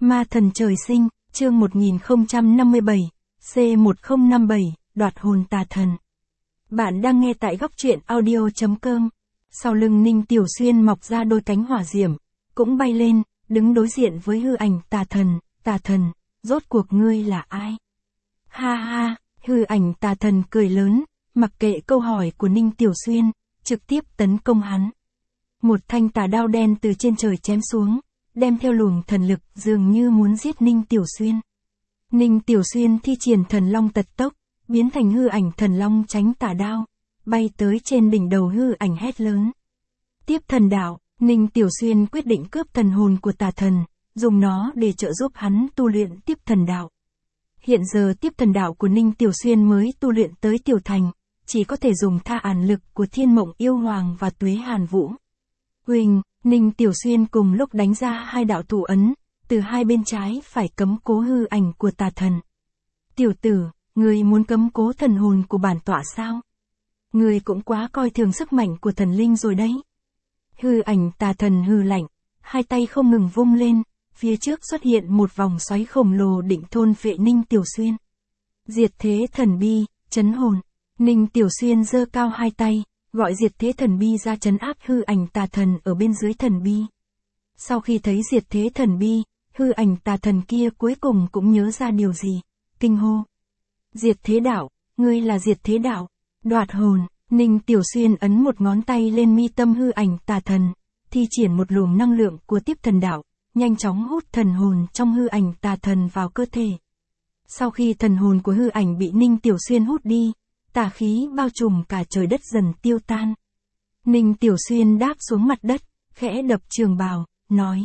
Ma thần trời sinh, chương 1057, C1057, đoạt hồn tà thần. Bạn đang nghe tại góc truyện audio.com. Sau lưng Ninh Tiểu Xuyên mọc ra đôi cánh hỏa diễm, cũng bay lên, đứng đối diện với hư ảnh tà thần, rốt cuộc ngươi là ai? Ha ha, hư ảnh tà thần cười lớn, mặc kệ câu hỏi của Ninh Tiểu Xuyên, trực tiếp tấn công hắn. Một thanh tà đao đen từ trên trời chém xuống, đem theo luồng thần lực dường như muốn giết Ninh Tiểu Xuyên. Ninh Tiểu Xuyên thi triển thần long tật tốc, biến thành hư ảnh thần long tránh tà đao, bay tới trên đỉnh đầu hư ảnh hét lớn. Tiếp thần đạo, Ninh Tiểu Xuyên quyết định cướp thần hồn của tà thần, dùng nó để trợ giúp hắn tu luyện tiếp thần đạo. Hiện giờ tiếp thần đạo của Ninh Tiểu Xuyên mới tu luyện tới tiểu thành, chỉ có thể dùng tha ản lực của Thiên Mộng Yêu Hoàng và Tuế Hàn Vũ. Huỳnh, Ninh Tiểu Xuyên cùng lúc đánh ra hai đạo thủ ấn, từ hai bên trái phải cấm cố hư ảnh của tà thần. Tiểu tử, ngươi muốn cấm cố thần hồn của bản tọa sao? Ngươi cũng quá coi thường sức mạnh của thần linh rồi đấy. Hư ảnh tà thần hư lạnh, hai tay không ngừng vung lên, phía trước xuất hiện một vòng xoáy khổng lồ định thôn phệ Ninh Tiểu Xuyên. Diệt thế thần bi, trấn hồn. Ninh Tiểu Xuyên giơ cao hai tay, gọi diệt thế thần bi ra trấn áp hư ảnh tà thần ở bên dưới thần bi. Sau khi thấy diệt thế thần bi, hư ảnh tà thần kia cuối cùng cũng nhớ ra điều gì, kinh hô. Diệt thế đạo, ngươi là diệt thế đạo, đoạt hồn. Ninh Tiểu Xuyên ấn một ngón tay lên mi tâm hư ảnh tà thần, thi triển một luồng năng lượng của tiếp thần đạo, nhanh chóng hút thần hồn trong hư ảnh tà thần vào cơ thể. Sau khi thần hồn của hư ảnh bị Ninh Tiểu Xuyên hút đi, tà khí bao trùm cả trời đất dần tiêu tan. Ninh Tiểu Xuyên đáp xuống mặt đất, khẽ đập trường bào, nói.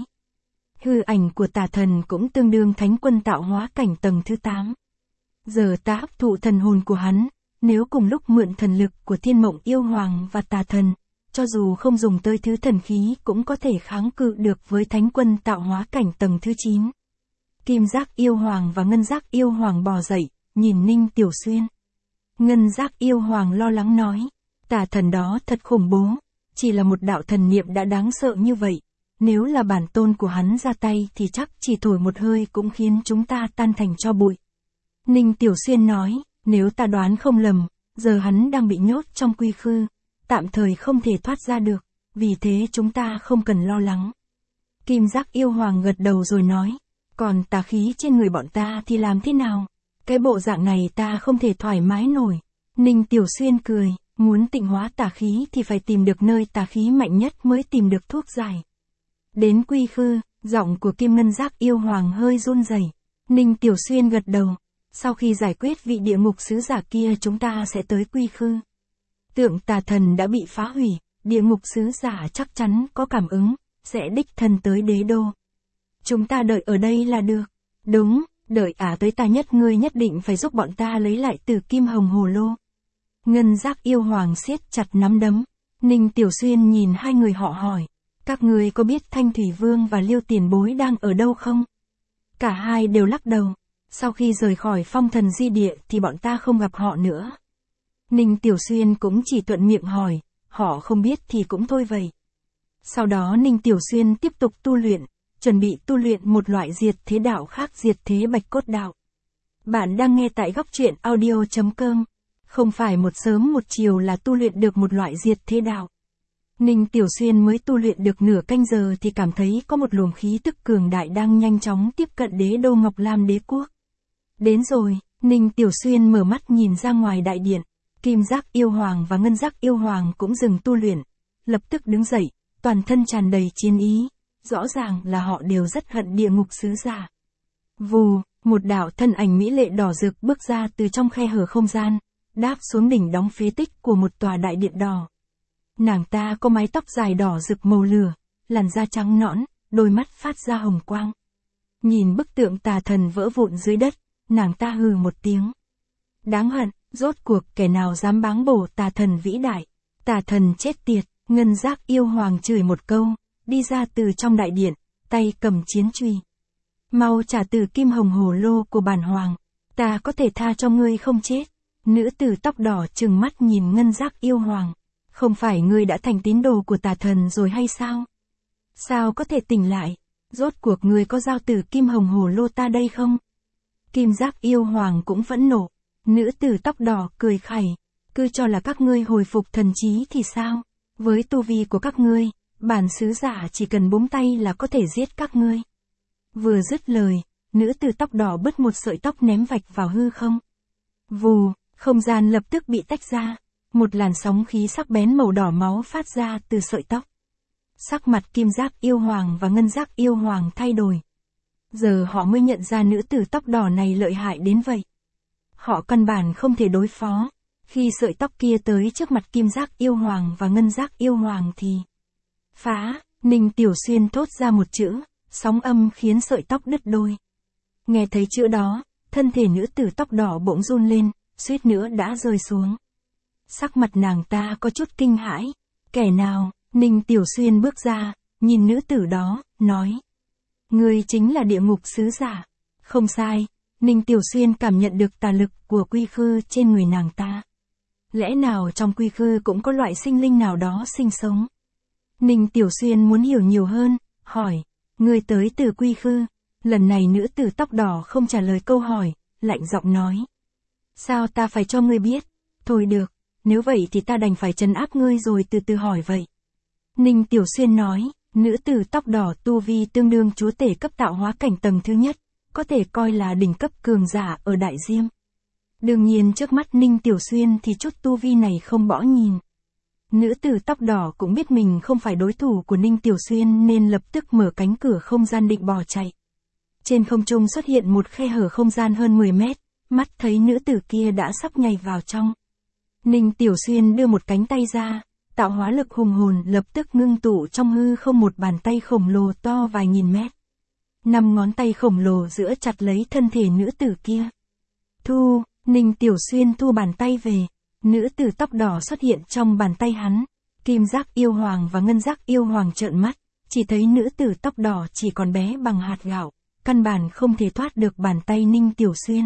Hư ảnh của tà thần cũng tương đương thánh quân tạo hóa cảnh tầng thứ 8. Giờ ta hấp thụ thần hồn của hắn, nếu cùng lúc mượn thần lực của Thiên Mộng Yêu Hoàng và tà thần, cho dù không dùng tới thứ thần khí cũng có thể kháng cự được với thánh quân tạo hóa cảnh tầng thứ 9. Kim Giác Yêu Hoàng và Ngân Giác Yêu Hoàng bò dậy, nhìn Ninh Tiểu Xuyên. Ngân Giác Yêu Hoàng lo lắng nói, tà thần đó thật khủng bố, chỉ là một đạo thần niệm đã đáng sợ như vậy, nếu là bản tôn của hắn ra tay thì chắc chỉ thổi một hơi cũng khiến chúng ta tan thành tro bụi. Ninh Tiểu Xuyên nói, nếu ta đoán không lầm, giờ hắn đang bị nhốt trong quy khư, tạm thời không thể thoát ra được, vì thế chúng ta không cần lo lắng. Kim Giác Yêu Hoàng gật đầu rồi nói, còn tà khí trên người bọn ta thì làm thế nào? Cái bộ dạng này ta không thể thoải mái nổi. Ninh Tiểu Xuyên cười, muốn tịnh hóa tà khí thì phải tìm được nơi tà khí mạnh nhất mới tìm được thuốc giải. Đến quy khư, giọng của Kim Ngân Giác Yêu Hoàng hơi run rẩy. Ninh Tiểu Xuyên gật đầu. Sau khi giải quyết vị địa ngục sứ giả kia chúng ta sẽ tới quy khư. Tượng tà thần đã bị phá hủy, địa ngục sứ giả chắc chắn có cảm ứng, sẽ đích thân tới đế đô. Chúng ta đợi ở đây là được. Đúng, đợi tới ta nhất ngươi nhất định phải giúp bọn ta lấy lại Tử Kim Hồng Hồ Lô. Ngân Giác Yêu Hoàng siết chặt nắm đấm. Ninh Tiểu Xuyên nhìn hai người họ hỏi, các ngươi có biết Thanh Thủy Vương và Liêu Tiền Bối đang ở đâu không? Cả hai đều lắc đầu. Sau khi rời khỏi Phong Thần Di Địa thì bọn ta không gặp họ nữa. Ninh Tiểu Xuyên cũng chỉ thuận miệng hỏi, họ không biết thì cũng thôi vậy. Sau đó Ninh Tiểu Xuyên tiếp tục tu luyện, chuẩn bị tu luyện một loại diệt thế đạo khác, diệt thế bạch cốt đạo. Bạn đang nghe tại góc truyện audio.com. Không phải một sớm một chiều là tu luyện được một loại diệt thế đạo. Ninh Tiểu Xuyên mới tu luyện được nửa canh giờ thì cảm thấy có một luồng khí tức cường đại đang nhanh chóng tiếp cận đế đô Ngọc Lam đế quốc. Đến rồi, Ninh Tiểu Xuyên mở mắt nhìn ra ngoài đại điện, Kim Giác Yêu Hoàng và Ngân Giác Yêu Hoàng cũng dừng tu luyện, lập tức đứng dậy, toàn thân tràn đầy chiến ý, rõ ràng là họ đều rất hận địa ngục sứ giả. Vù, một đạo thân ảnh mỹ lệ đỏ rực bước ra từ trong khe hở không gian, đáp xuống đỉnh đóng phế tích của một tòa đại điện đỏ. Nàng ta có mái tóc dài đỏ rực màu lửa, làn da trắng nõn, đôi mắt phát ra hồng quang. Nhìn bức tượng tà thần vỡ vụn dưới đất, nàng ta hừ một tiếng. Đáng hận, rốt cuộc kẻ nào dám báng bổ tà thần vĩ đại. Tà thần chết tiệt. Ngân Giác Yêu Hoàng chửi một câu, đi ra từ trong đại điện, tay cầm chiến chùy. Mau trả Tử Kim Hồng Hồ Lô của bản hoàng, ta có thể tha cho ngươi không chết. Nữ tử tóc đỏ trừng mắt nhìn Ngân Giác Yêu Hoàng. Không phải ngươi đã thành tín đồ của tà thần rồi hay sao? Sao có thể tỉnh lại? Rốt cuộc ngươi có giao tử kim hồng hồ lô ta đây không? Kim Giác yêu hoàng cũng phẫn nộ. Nữ tử tóc đỏ cười khẩy. Cứ cho là các ngươi hồi phục thần trí thì sao? Với tu vi của các ngươi, bản sứ giả chỉ cần búng tay là có thể giết các ngươi. Vừa dứt lời, nữ tử tóc đỏ bứt một sợi tóc ném vạch vào hư không. Vù, không gian lập tức bị tách ra. Một làn sóng khí sắc bén màu đỏ máu phát ra từ sợi tóc. Sắc mặt Kim Giác yêu hoàng và Ngân Giác yêu hoàng thay đổi. Giờ họ mới nhận ra nữ tử tóc đỏ này lợi hại đến vậy. Họ căn bản không thể đối phó. Khi sợi tóc kia tới trước mặt Kim Giác yêu hoàng và Ngân Giác yêu hoàng thì... Phá, Ninh Tiểu Xuyên thốt ra một chữ, sóng âm khiến sợi tóc đứt đôi. Nghe thấy chữ đó, thân thể nữ tử tóc đỏ bỗng run lên, suýt nữa đã rơi xuống. Sắc mặt nàng ta có chút kinh hãi. Kẻ nào? Ninh Tiểu Xuyên bước ra, nhìn nữ tử đó, nói. Ngươi chính là địa ngục sứ giả. Không sai, Ninh Tiểu Xuyên cảm nhận được tà lực của quy khư trên người nàng ta. Lẽ nào trong quy khư cũng có loại sinh linh nào đó sinh sống? Ninh Tiểu Xuyên muốn hiểu nhiều hơn, hỏi. Ngươi tới từ quy khư. Lần này nữ tử tóc đỏ không trả lời câu hỏi, lạnh giọng nói. Sao ta phải cho ngươi biết? Thôi được, nếu vậy thì ta đành phải trấn áp ngươi rồi từ từ hỏi vậy. Ninh Tiểu Xuyên nói, nữ tử tóc đỏ tu vi tương đương chúa tể cấp tạo hóa cảnh tầng thứ nhất, có thể coi là đỉnh cấp cường giả ở Đại Diêm. Đương nhiên trước mắt Ninh Tiểu Xuyên thì chút tu vi này không bỏ nhìn. Nữ tử tóc đỏ cũng biết mình không phải đối thủ của Ninh Tiểu Xuyên nên lập tức mở cánh cửa không gian định bỏ chạy. Trên không trung xuất hiện một khe hở không gian hơn 10 mét, mắt thấy nữ tử kia đã sắp nhảy vào trong. Ninh Tiểu Xuyên đưa một cánh tay ra, tạo hóa lực hùng hồn lập tức ngưng tụ trong hư không một bàn tay khổng lồ to vài nghìn mét. 5 ngón tay khổng lồ giữa chặt lấy thân thể nữ tử kia. Thu, Ninh Tiểu Xuyên thu bàn tay về, nữ tử tóc đỏ xuất hiện trong bàn tay hắn. Kim Giác yêu hoàng và Ngân Giác yêu hoàng trợn mắt, chỉ thấy nữ tử tóc đỏ chỉ còn bé bằng hạt gạo, căn bản không thể thoát được bàn tay Ninh Tiểu Xuyên.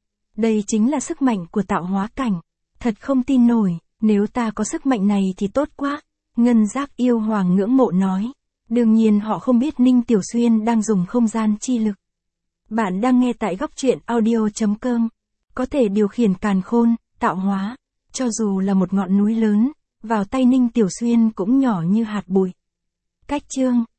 Đây chính là sức mạnh của tạo hóa cảnh, thật không tin nổi. Nếu ta có sức mạnh này thì tốt quá, Ngân Giác yêu hoàng ngưỡng mộ nói. Đương nhiên họ không biết Ninh Tiểu Xuyên đang dùng không gian chi lực. Bạn đang nghe tại góc truyện audio.com. Có thể điều khiển càn khôn, tạo hóa, cho dù là một ngọn núi lớn, vào tay Ninh Tiểu Xuyên cũng nhỏ như hạt bụi. Cách chương